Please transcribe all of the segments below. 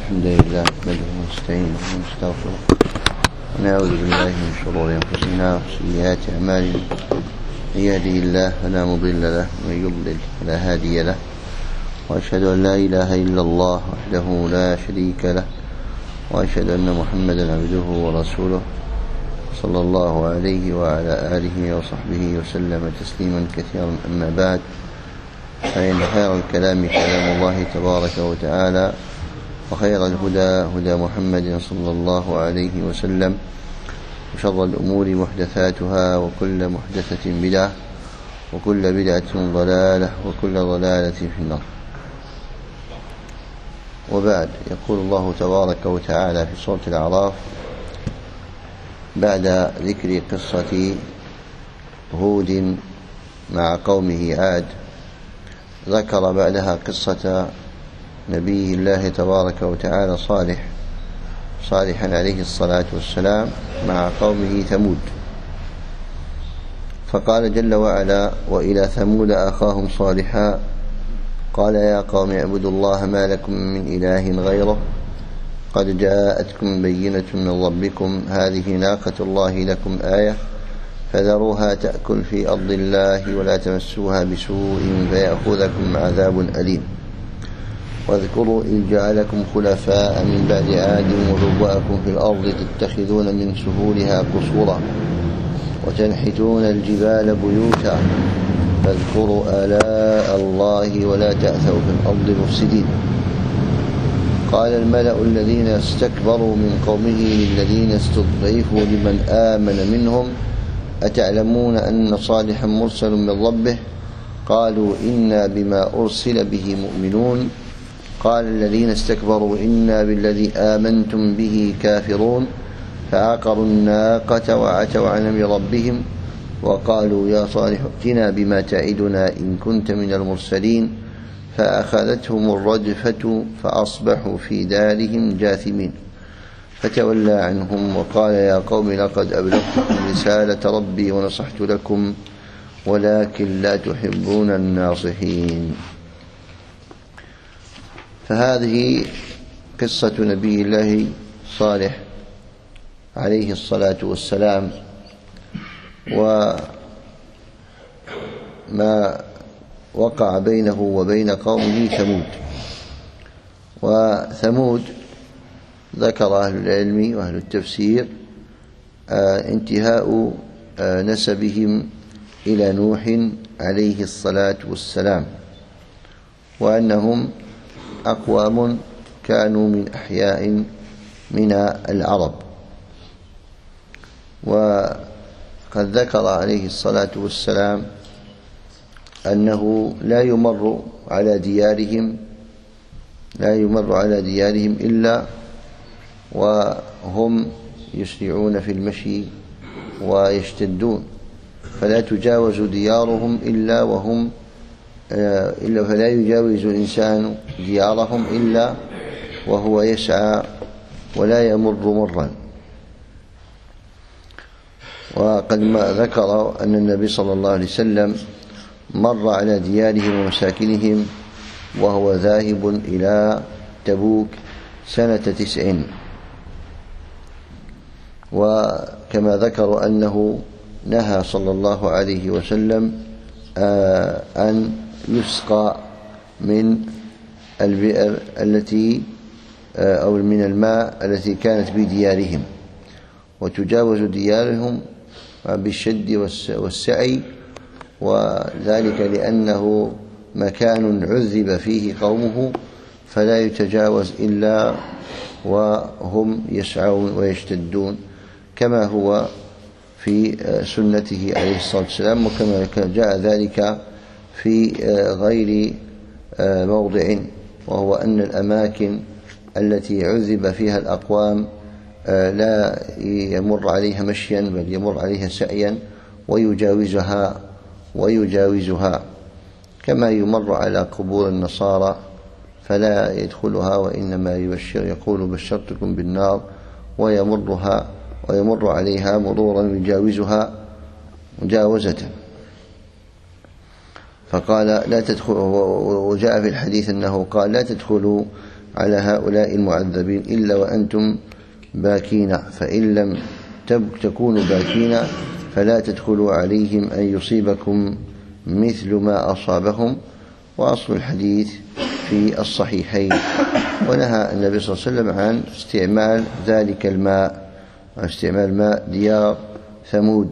الحمد لله نحمده ونستعينه ونستغفره ونعوذ بالله من شرور أنفسنا وسيئات أعمالنا. من يهده الله فلا مضل له ومن يضلل فلا هادي له، وأشهد أن لا إله إلا الله وحده لا شريك له، وأشهد أن محمدا عبده ورسوله صلى الله عليه وعلى آله وصحبه وسلم تسليما كثيرا. أما بعد، فإن خير الكلام كلام الله تبارك وتعالى، وخير الهدى هدى محمد صلى الله عليه وسلم، وشر الأمور محدثاتها، وكل محدثة بدعة، وكل بدعة ضلالة، وكل ضلالة في النار. وبعد، يقول الله تبارك وتعالى في سورة الأعراف بعد ذكر قصة هود مع قومه عاد، ذكر بعدها قصة نبي الله تبارك وتعالى صالحا عليه الصلاة والسلام مع قومه ثمود. فقال جل وعلا: وإلى ثمود أخاهم صالحا قال يا قوم اعبدوا الله ما لكم من إله غيره قد جاءتكم بينة من ربكم هذه ناقة الله لكم آية فذروها تأكل في أرض الله ولا تمسوها بسوء فيأخذكم عذاب أليم. واذكروا إذ جعلكم خلفاء من بعد عاد وبوأكم في الأرض تتخذون من سهولها قصورا وتنحتون الجبال بيوتا فاذكروا آلاء الله ولا تأثوا في الأرض مفسدين. قال الملأ الذين استكبروا من قومه للذين استضعفوا لمن آمن منهم أتعلمون أن صالحا مرسل من ربه قالوا إنا بما أرسل به مؤمنون. قال الذين استكبروا إنا بالذي آمنتم به كافرون فعقروا الناقة وعتوا عن أمر ربهم وقالوا يا صالح ائتنا بما تعدنا إن كنت من المرسلين فأخذتهم الرجفة فأصبحوا في دارهم جاثمين. فتولى عنهم وقال يا قوم لقد أبلغتكم رسالة ربي ونصحت لكم ولكن لا تحبون الناصحين. فهذه قصة نبي الله صالح عليه الصلاة والسلام، وما وقع بينه وبين قومه ثمود. وثمود ذكر أهل العلم وأهل التفسير انتهاء نسبهم إلى نوح عليه الصلاة والسلام، وأنهم أقوام كانوا من أحياء من العرب. وقد ذكر عليه الصلاة والسلام أنه لا يمر على ديارهم إلا وهم يسرعون في المشي ويشتدون، فلا تجاوز ديارهم فلا يجاوز الإنسان ديارهم إلا وهو يسعى ولا يمر مرا. وقد ذكر أن النبي صلى الله عليه وسلم مر على ديارهم ومساكنهم وهو ذاهب إلى تبوك سنة 90. وكما ذكر أنه نهى صلى الله عليه وسلم أن يسقى من البئر التي أو من الماء التي كانت بديارهم، وتجاوز ديارهم بالشد والسعي، وذلك لأنه مكان عذب فيه قومه فلا يتجاوز إلا وهم يسعون ويشتدون، كما هو في سنته عليه الصلاة والسلام، وكما جاء ذلك في غير موضع، وهو أن الأماكن التي عذب فيها الأقوام لا يمر عليها مشيا بل يمر عليها سعيا ويجاوزها، كما يمر على قبور النصارى فلا يدخلها، وإنما يقول بشرتكم بالنار ويمر عليها مرورا يجاوزها مجاوزة. فقال لا تدخلوا، وجاء في الحديث أنه قال لا تدخلوا على هؤلاء المعذبين إلا وأنتم باكين، فإن لم تكونوا باكين فلا تدخلوا عليهم أن يصيبكم مثل ما أصابهم. وأصل الحديث في الصحيحين. ونهى النبي صلى الله عليه وسلم عن استعمال ذلك الماء، عن استعمال ماء ديار ثمود.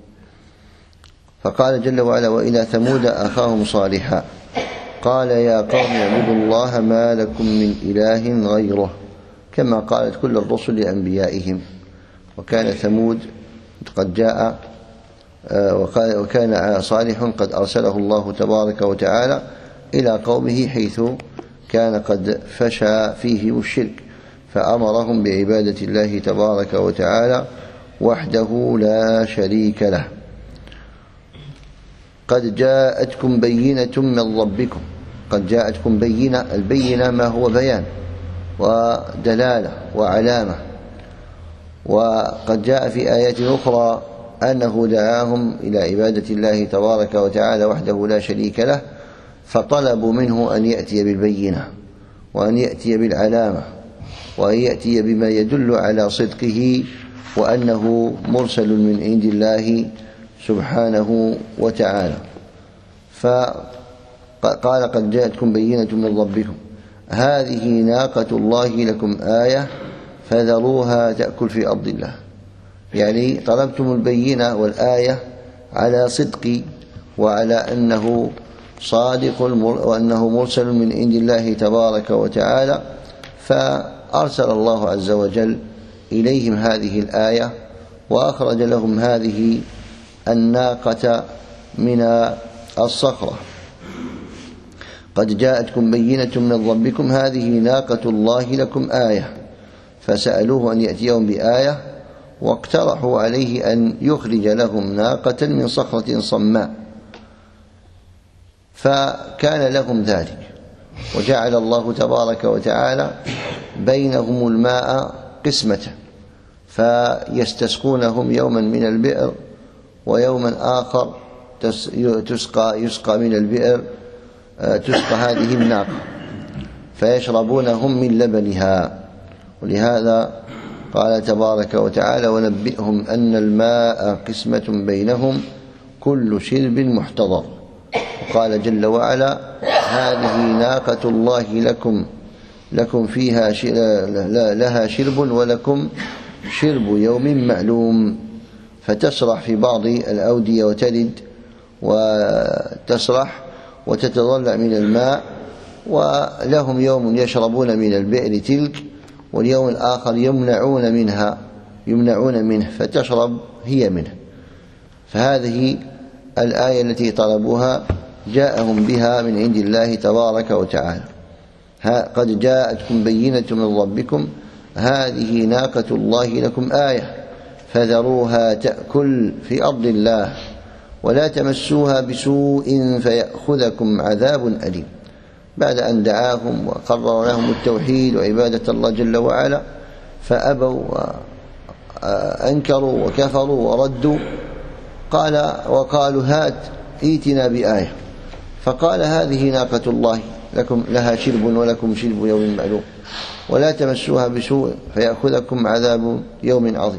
فقال جل وعلا: وإلى ثمود أخاهم صالحا قال يا قوم اعبدوا الله ما لكم من إله غيره، كما قالت كل الرسل لأنبيائهم. وكان ثمود قد جاء وكان صالح قد أرسله الله تبارك وتعالى إلى قومه، حيث كان قد فشى فيهم الشرك، فأمرهم بعبادة الله تبارك وتعالى وحده لا شريك له. قد جاءتكم بينة من ربكم. قد جاءتكم بينة، البينة ما هو بيان ودلالة وعلامة. وقد جاء في آيات أخرى أنه دعاهم إلى عبادة الله تبارك وتعالى وحده لا شريك له، فطلبوا منه أن يأتي بالبينة وأن يأتي بالعلامة وأن يأتي بما يدل على صدقه وأنه مرسل من عند الله سبحانه وتعالى. فقال قد جاءتكم بينة من ربكم هذه ناقة الله لكم آية فذروها تأكل في أرض الله. يعني طلبتم البينة والآية على صدق وعلى أنه صادق وأنه مرسل من عند الله تبارك وتعالى، فأرسل الله عز وجل إليهم هذه الآية وأخرج لهم هذه الناقة من الصخرة. قد جاءتكم بينة من ربكم هذه ناقة الله لكم آية، فسألوه أن يأتيهم بآية واقترحوا عليه أن يخرج لهم ناقة من صخرة صماء، فكان لهم ذلك. وجعل الله تبارك وتعالى بينهم الماء قسمة، فيستسقونهم يوما من البئر ويوما آخر يسقى من البئر تسقى هذه الناقة، فيشربونهم من لبنها. ولهذا قال تبارك وتعالى ونبئهم أن الماء قسمة بينهم كل شرب محتضر. وقال جل وعلا هذه ناقة الله لكم فيها لها شرب ولكم شرب يوم معلوم. فتسرح في بعض الأودية وتلد وتسرح وتتضلع من الماء، ولهم يوم يشربون من البئر تلك، واليوم الآخر يمنعون منه فتشرب هي منه. فهذه الآية التي طلبوها جاءهم بها من عند الله تبارك وتعالى. قد جاءتكم بينة من ربكم هذه ناقة الله لكم آية فذروها تأكل في أرض الله ولا تمسوها بسوء فيأخذكم عذاب أليم. بعد أن دعاهم وقرر لهم التوحيد وعبادة الله جل وعلا فأبوا وأنكروا وكفروا وردوا، وقالوا هات ائتنا بآية. فقال هذه ناقة الله لكم لها شرب ولكم شرب يوم معلوم ولا تمسوها بسوء فيأخذكم عذاب يوم عظيم.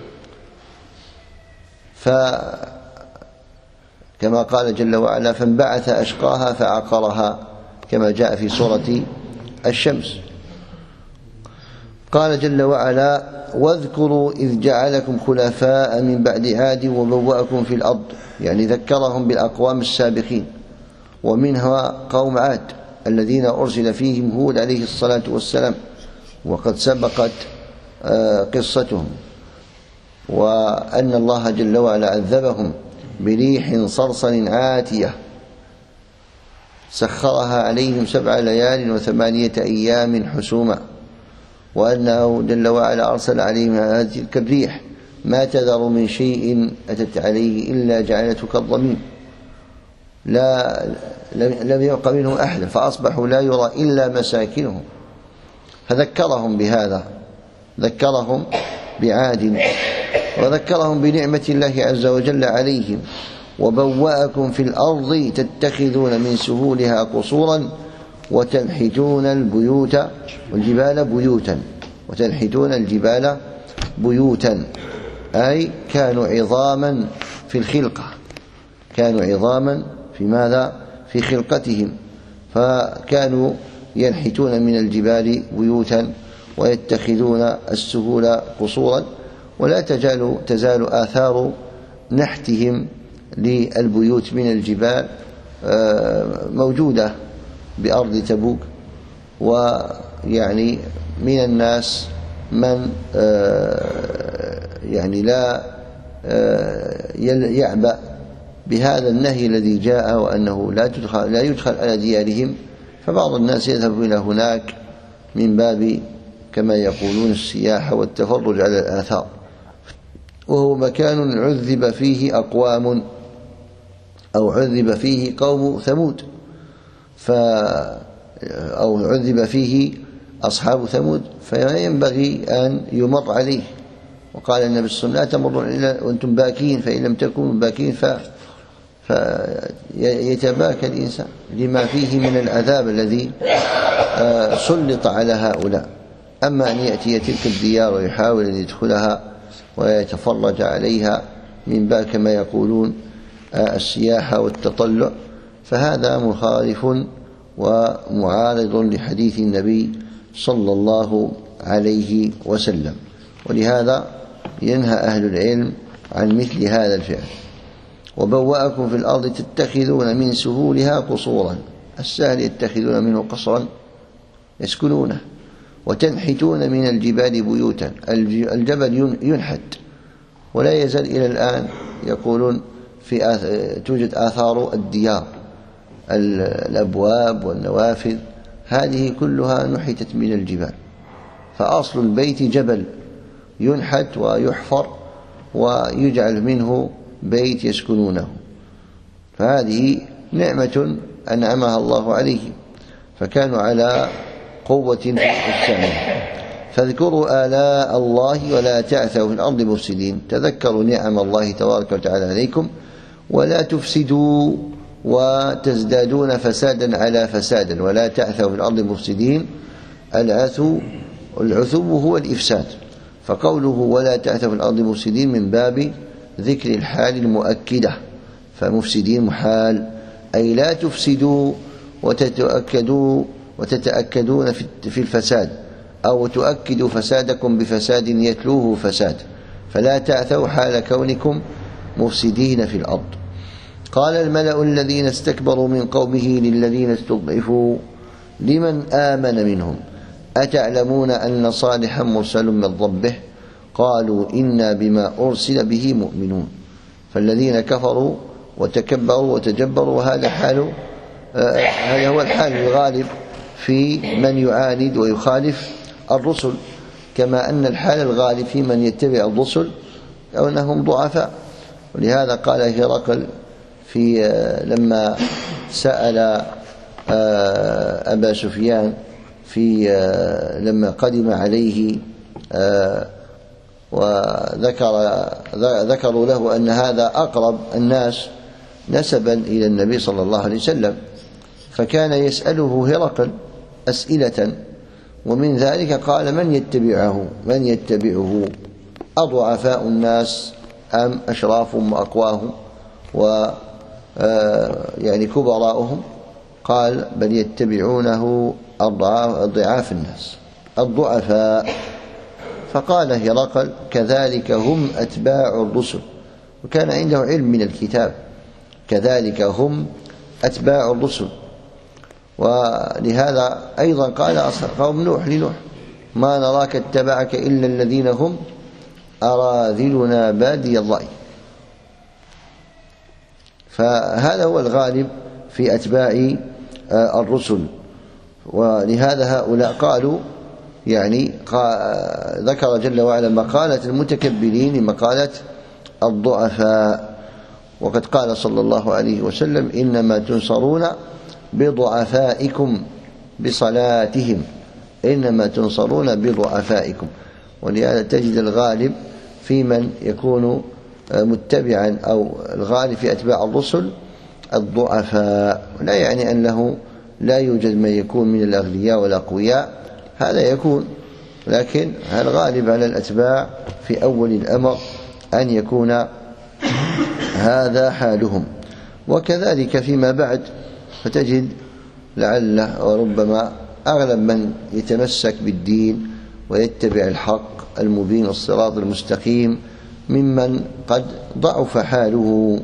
كما قال جل وعلا فانبعث أشقاها فعقرها، كما جاء في سورة الشمس. قال جل وعلا واذكروا إذ جعلكم خلفاء من بعد عاد وبوأكم في الأرض، يعني ذكرهم بالأقوام السابقين، ومنها قوم عاد الذين أرسل فيهم هود عليه الصلاة والسلام، وقد سبقت قصتهم، وأن الله جل وعلا عذبهم بريح صرصر عاتية سخرها عليهم 7 ليال و8 أيام حسوما، وأنه جل وعلا أرسل عليهم هذه تلك الريح ما تذر من شيء أتت عليه إلا جعلته كالضميم، لم يبق منهم أحد، فأصبحوا لا يرى إلا مساكنهم. فذكرهم بهذا، ذكرهم بعاد، وذكرهم بنعمة الله عز وجل عليهم. وبوأكم في الأرض تتخذون من سهولها قصورا وتنحتون البيوت والجبال بيوتا، وتنحتون الجبال بيوتا، أي كانوا عظاما في الخلقة، كانوا عظاما في ماذا؟ في خلقتهم، فكانوا ينحتون من الجبال بيوتا ويتخذون السهول قصورا، ولا تزال آثار نحتهم للبيوت من الجبال موجودة بأرض تبوك. ويعني من الناس من يعني لا يعبأ بهذا النهي الذي جاء وأنه لا يدخل على ديارهم، فبعض الناس يذهب إلى هناك من باب كما يقولون السياحة والتفرج على الآثار، وهو مكان عذب فيه أقوام أو عذب فيه قوم ثمود، أو عذب فيه أصحاب ثمود، فلا ينبغي أن يمر عليه. وقال النبي صلى الله عليه وسلم: لا تمرون إلا وأنتم باكين، فإن لم تكونوا باكين فيتباكى الإنسان لما فيه من العذاب الذي سلط على هؤلاء. أما أن يأتي تلك الديار ويحاول أن يدخلها ويتفرج عليها من باب كما يقولون السياحة والتطلع، فهذا مخالف ومعارض لحديث النبي صلى الله عليه وسلم. ولهذا ينهى أهل العلم عن مثل هذا الفعل. وبوأكم في الأرض تتخذون من سهولها قصورا، السهل يتخذون منه قصرا يسكنونه، وتنحتون من الجبال بيوتا، الجبل ينحت، ولا يزال إلى الآن يقولون توجد آثار الديار، الأبواب والنوافذ هذه كلها نحتت من الجبال، فأصل البيت جبل ينحت ويحفر ويجعل منه بيت يسكنونه، فهذه نعمة أنعمها الله عليهم، فكانوا على قوة في السماء. فاذكروا آلاء الله ولا تعثوا في الأرض مفسدين، تذكروا نعم الله تبارك وتعالى عليكم ولا تفسدوا وتزدادون فسادا على فساد، ولا تعثوا في الأرض مفسدين. العثو هو الإفساد، فقوله ولا تعثوا في الأرض مفسدين من باب ذكر الحال المؤكدة، فمفسدين محال، أي لا تفسدوا وتتأكدون في الفساد، أو تؤكدوا فسادكم بفساد يتلوه فساد، فلا تعثوا حال كونكم مفسدين في الأرض. قال الملأ الذين استكبروا من قومه للذين استضعفوا لمن آمن منهم أتعلمون أن صالحا مرسل من ربه قالوا إنا بما أرسل به مؤمنون. فالذين كفروا وتكبروا وتجبروا هذا هو الحال الغالب في من يعاند ويخالف الرسل، كما أن الحال الغالب في من يتبع الرسل أو أنهم ضعفاء. ولهذا قال هرقل لما سأل أبا سفيان لما قدم عليه وذكروا له أن هذا أقرب الناس نسبا إلى النبي صلى الله عليه وسلم، فكان يسأله هرقل أسئلة، ومن ذلك قال من يتبعه أضعفاء الناس أم أشرافهم وأقواهم يعني كبراؤهم؟ قال بل يتبعونه أضعاف الناس الضعفاء. فقال هرقل كذلك هم أتباع الرسل، وكان عنده علم من الكتاب، كذلك هم أتباع الرسل. ولهذا أيضا قال قوم نوح لنوح ما نراك اتبعك إلا الذين هم أراذلنا بادي الرأي. فهذا هو الغالب في أتباع الرسل. ولهذا هؤلاء قالوا يعني ذكر جل وعلا مقالة المتكبرين مقالة الضعفاء. وقد قال صلى الله عليه وسلم إنما تنصرون بضعفائكم بصلاتهم، إنما تنصرون بضعفائكم. ولهذا تجد الغالب في من يكون متبعا أو الغالب في أتباع الرسل الضعفاء، لا يعني أنه لا يوجد من يكون من الأغنياء والأقوياء، هذا يكون، لكن الغالب على الأتباع في أول الأمر أن يكون هذا حالهم. وكذلك فيما بعد فتجد لعله وربما أغلب من يتمسك بالدين ويتبع الحق المبين الصراط المستقيم ممن قد ضعف حاله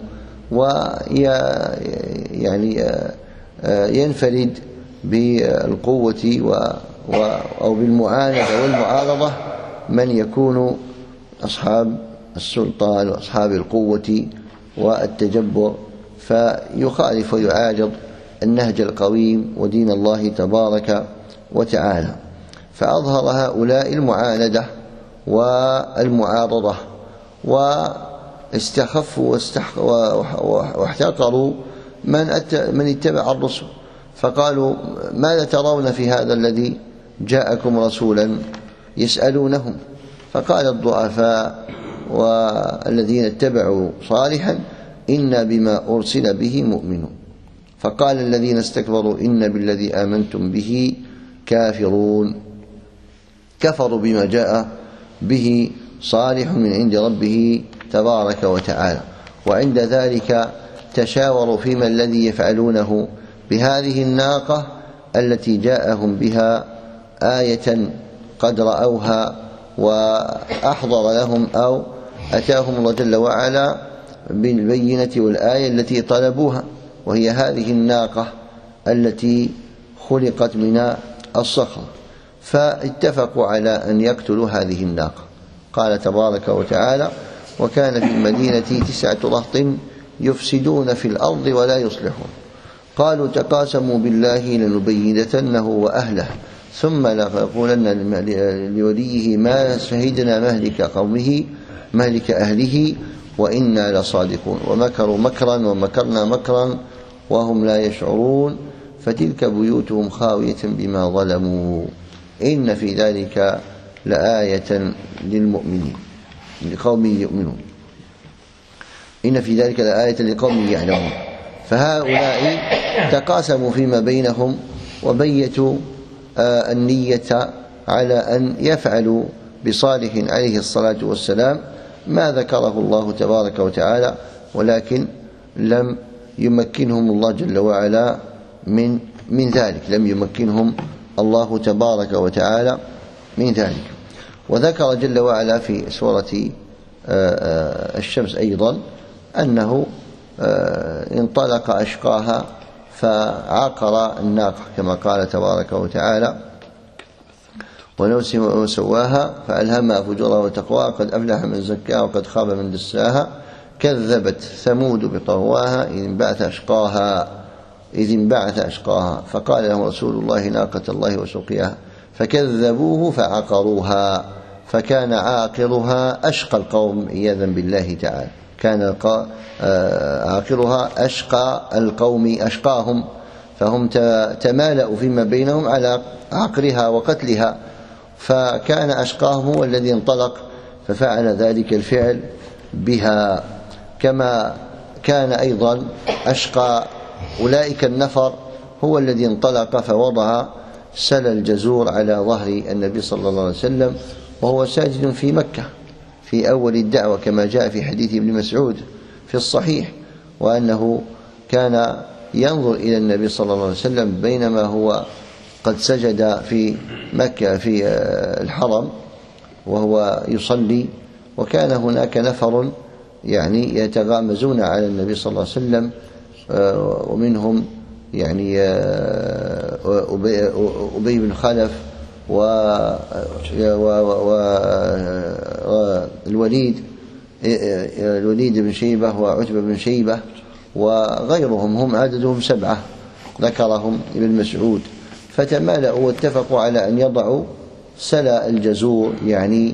ويعني ينفرد بالقوة أو بالمعاندة والمعارضة من يكون أصحاب السلطان وأصحاب القوة والتجبر، فيخالف ويعارض النهج القويم ودين الله تبارك وتعالى. فأظهر هؤلاء المعاندة والمعارضة واستخفوا واحتقروا من اتبع الرسل، فقالوا ماذا ترون في هذا الذي جاءكم رسولا يسألونهم؟ فقال الضعفاء والذين اتبعوا صالحا إنا بما أرسل به مؤمنون. فقال الذين استكبروا إن بالذي آمنتم به كافرون، كفروا بما جاء به صالح من عند ربه تبارك وتعالى. وعند ذلك تشاوروا فيما الذي يفعلونه بهذه الناقة التي جاءهم بها آية قد رأوها وأحضر لهم أو أتاهم الله جل وعلا بالبينة والآية التي طلبوها، وهي هذه الناقة التي خلقت من الصخر. فاتفقوا على أن يقتلوا هذه الناقة. قال تبارك وتعالى وكان في المدينة 9 رهط يفسدون في الأرض ولا يصلحون قالوا تقاسموا بالله لنبيتنه وأهله ثم لنقولن لوليه ما شهدنا مهلك أهله وإنا لصادقون ومكروا مكرا ومكرنا مكرا وهم لا يشعرون فتلك بيوتهم خاوية بما ظلموا إن في ذلك لآية للمؤمنين لقوم يؤمنون إن في ذلك لآية لقوم يعلمون. فهؤلاء تقاسموا فيما بينهم وبيتوا النية على أن يفعلوا بصالح عليه الصلاة والسلام ما ذكره الله تبارك وتعالى، ولكن لم يمكنهم الله جل وعلا من ذلك، لم يمكنهم الله تبارك وتعالى من ذلك. وذكر جل وعلا في سورة الشمس أيضا أنه انطلق أشقاها فعقر الناقة كما قال تبارك وتعالى ونفس وسواها فألهمها فجورها وتقواها قد أفلح من زكاها وقد خاب من دساها كذبت ثمود بطغواها إذ انبعث أشقاها فقال لهم رسول الله ناقة الله وسقياها فكذبوه فعقروها فكان عاقرها أشقى القوم عياذا بالله تعالى، كان عاقرها أشقى القوم أشقاهم، فهم تمالأوا فيما بينهم على عقرها وقتلها، فكان أشقاهم هو الذي انطلق ففعل ذلك الفعل بها. كما كان أيضا أشقى أولئك النفر هو الذي انطلق فوضع سل الجزور على ظهر النبي صلى الله عليه وسلم وهو ساجد في مكة في أول الدعوة كما جاء في حديث ابن مسعود في الصحيح، وأنه كان ينظر إلى النبي صلى الله عليه وسلم بينما هو قد سجد في مكة في الحرم وهو يصلي، وكان هناك نفر يعني يتغامزون على النبي صلى الله عليه وسلم ومنهم يعني أبي بن خلف والوليد بن شيبة وعتبة بن شيبة وغيرهم، هم عددهم 7 ذكرهم ابن مسعود، فتمالأوا واتفقوا على أن يضعوا سلا الجزور يعني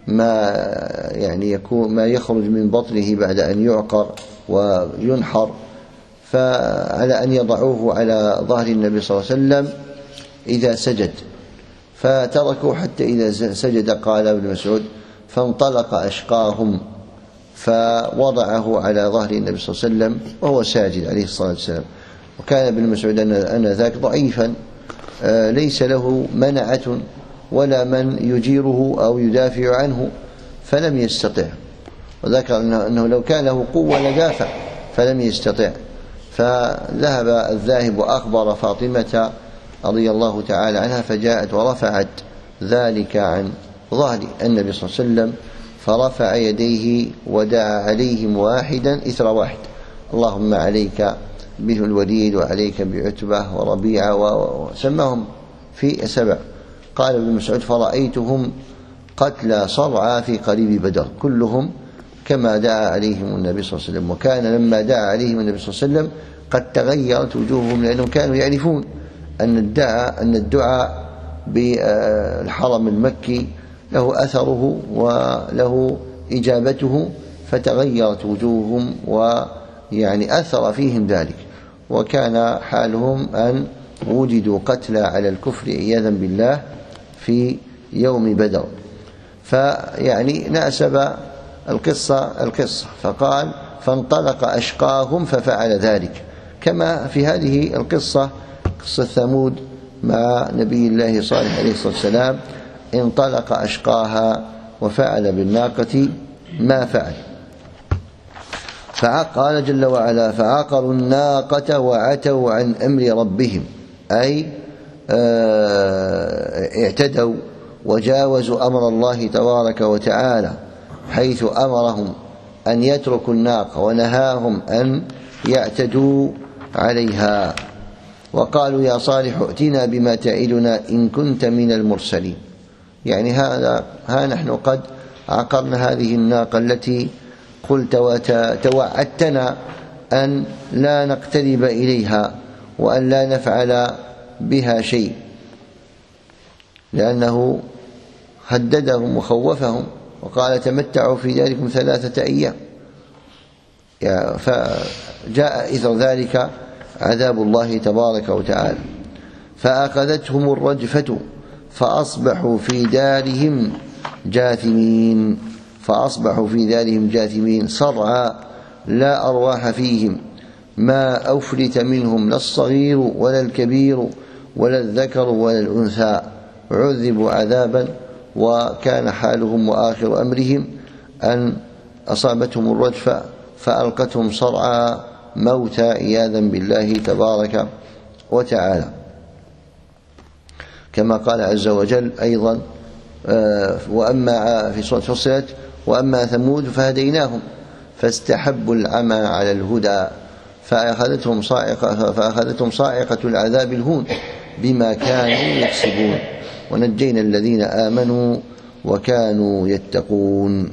ما يخرج من بطنه بعد أن يعقر وينحر، فعلى أن يضعوه على ظهر النبي صلى الله عليه وسلم إذا سجد، فتركوا حتى إذا سجد قال ابن مسعود فانطلق أشقاهم فوضعه على ظهر النبي صلى الله عليه وسلم وهو ساجد عليه الصلاة والسلام. وكان ابن مسعود أنذاك ضعيفا ليس له منعة ولا من يجيره أو يدافع عنه فلم يستطع، وذكر أنه لو كان له قوة لدافع فلم يستطع، فذهب الذاهب وأخبر فاطمة رضي الله تعالى عنها، فجاءت ورفعت ذلك عن ظهر النبي صلى الله عليه وسلم، فرفع يديه ودعا عليهم واحدا إثر واحد: اللهم عليك به الوليد، وعليك بعتبة وربيعة، وسماهم في 7. قال ابن مسعود: فرأيتهم قتلى صرعى في قريب بدر كلهم كما دعا عليهم النبي صلى الله عليه وسلم. وكان لما دعا عليهم النبي صلى الله عليه وسلم قد تغيرت وجوههم، لأنهم كانوا يعرفون أن الدعاء بالحرم المكي له أثره وله إجابته، فتغيرت وجوههم ويعني أثر فيهم ذلك، وكان حالهم أن وجدوا قتلى على الكفر عياذا بالله في يوم بدر. فيعني ناسب القصة فقال: فانطلق أشقاهم ففعل ذلك، كما في هذه القصة قصة ثمود مع نبي الله صالح عليه الصلاة والسلام، انطلق أشقاها وفعل بالناقة ما فعل. قال جل وعلا: فعقروا الناقة وعتوا عن أمر ربهم، أي اعتدوا وجاوزوا أمر الله تبارك وتعالى، حيث أمرهم أن يتركوا الناقة ونهاهم أن يعتدوا عليها. وقالوا: يا صالح ائتنا بما تعدنا إن كنت من المرسلين. يعني ها نحن قد عقرنا هذه الناقة التي قلت وتوعدتنا أن لا نقترب إليها وأن لا نفعل بها شيء، لأنه هددهم وخوفهم وقال: تمتعوا في داركم 3 أيام. فجاء إثر ذلك عذاب الله تبارك وتعالى، فأخذتهم الرجفة فأصبحوا في دارهم جاثمين صرعى لا أرواح فيهم، ما أفلت منهم لا الصغير ولا الكبير ولا الذكر ولا الأنثى، عذبوا عذابا. وكان حالهم وآخر أمرهم أن أصابتهم الرجفة فألقتهم صرعى موتى عياذا بالله تبارك وتعالى، كما قال عز وجل أيضا: وأما في سورة فصلت: وأما ثمود فهديناهم فاستحبوا العمى على الهدى فأخذتهم صاعقة العذاب الهون بما كانوا يكسبون، ونجينا الذين آمنوا وكانوا يتقون.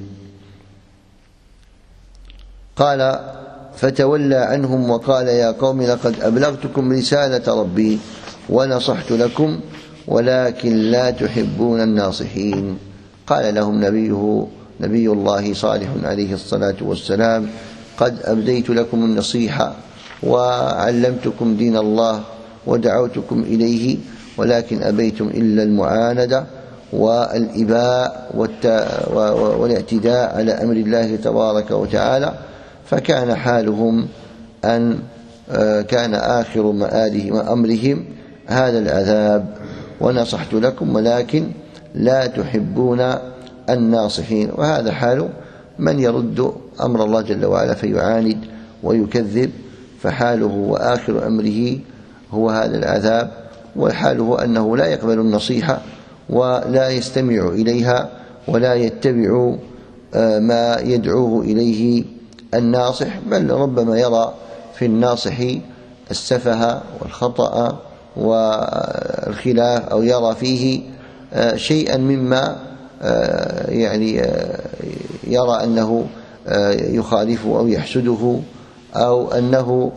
قال: فتولى عنهم وقال: يا قوم لقد أبلغتكم رسالة ربي ونصحت لكم ولكن لا تحبون الناصحين. قال لهم نبي الله صالح عليه الصلاة والسلام: قد أبديت لكم النصيحة وعلمتكم دين الله ودعوتكم إليه، ولكن أبيتم إلا المعاندة والإباء والاعتداء على أمر الله تبارك وتعالى. فكان حالهم أن كان آخر أمرهم هذا العذاب. ونصحت لكم ولكن لا تحبون الناصحين. وهذا حال من يرد أمر الله جل وعلا فيعاند ويكذب، فحاله وآخر أمره هو هذا العذاب. وحاله أنه لا يقبل النصيحة ولا يستمع إليها ولا يتبع ما يدعوه إليه الناصح، بل ربما يرى في الناصح السفه والخطأ والخلاف، أو يرى فيه شيئا مما يعني يرى أنه يخالفه أو يحسده، أو أنه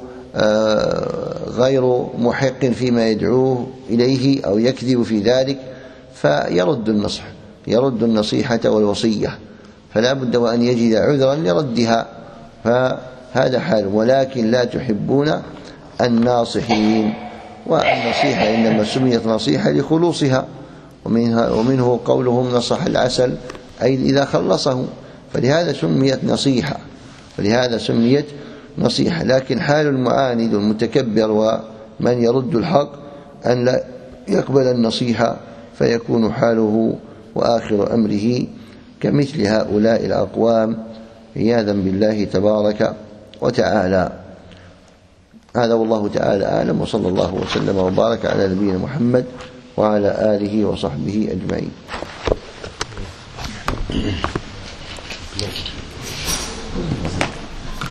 غير محق فيما يدعوه إليه أو يكذب في ذلك، فيرد النصح، يرد النصيحة والوصية، فلا بد وأن يجد عذرا لردها. فهذا حال. ولكن لا تحبون الناصحين. والنصيحة إنما سميت نصيحة لخلوصها، ومنه قولهم نصح العسل أي إذا خلصه، فلهذا سميت نصيحة، فلهذا سميت نصيحة. لكن حال المعاند والمتكبر ومن يرد الحق أن لا يقبل النصيحة، فيكون حاله وآخر أمره كمثل هؤلاء الأقوام عياذا بالله تبارك وتعالى. هذا والله تعالى أعلم، وصلى الله وسلم وبارك على نبينا محمد وعلى آله وصحبه أجمعين.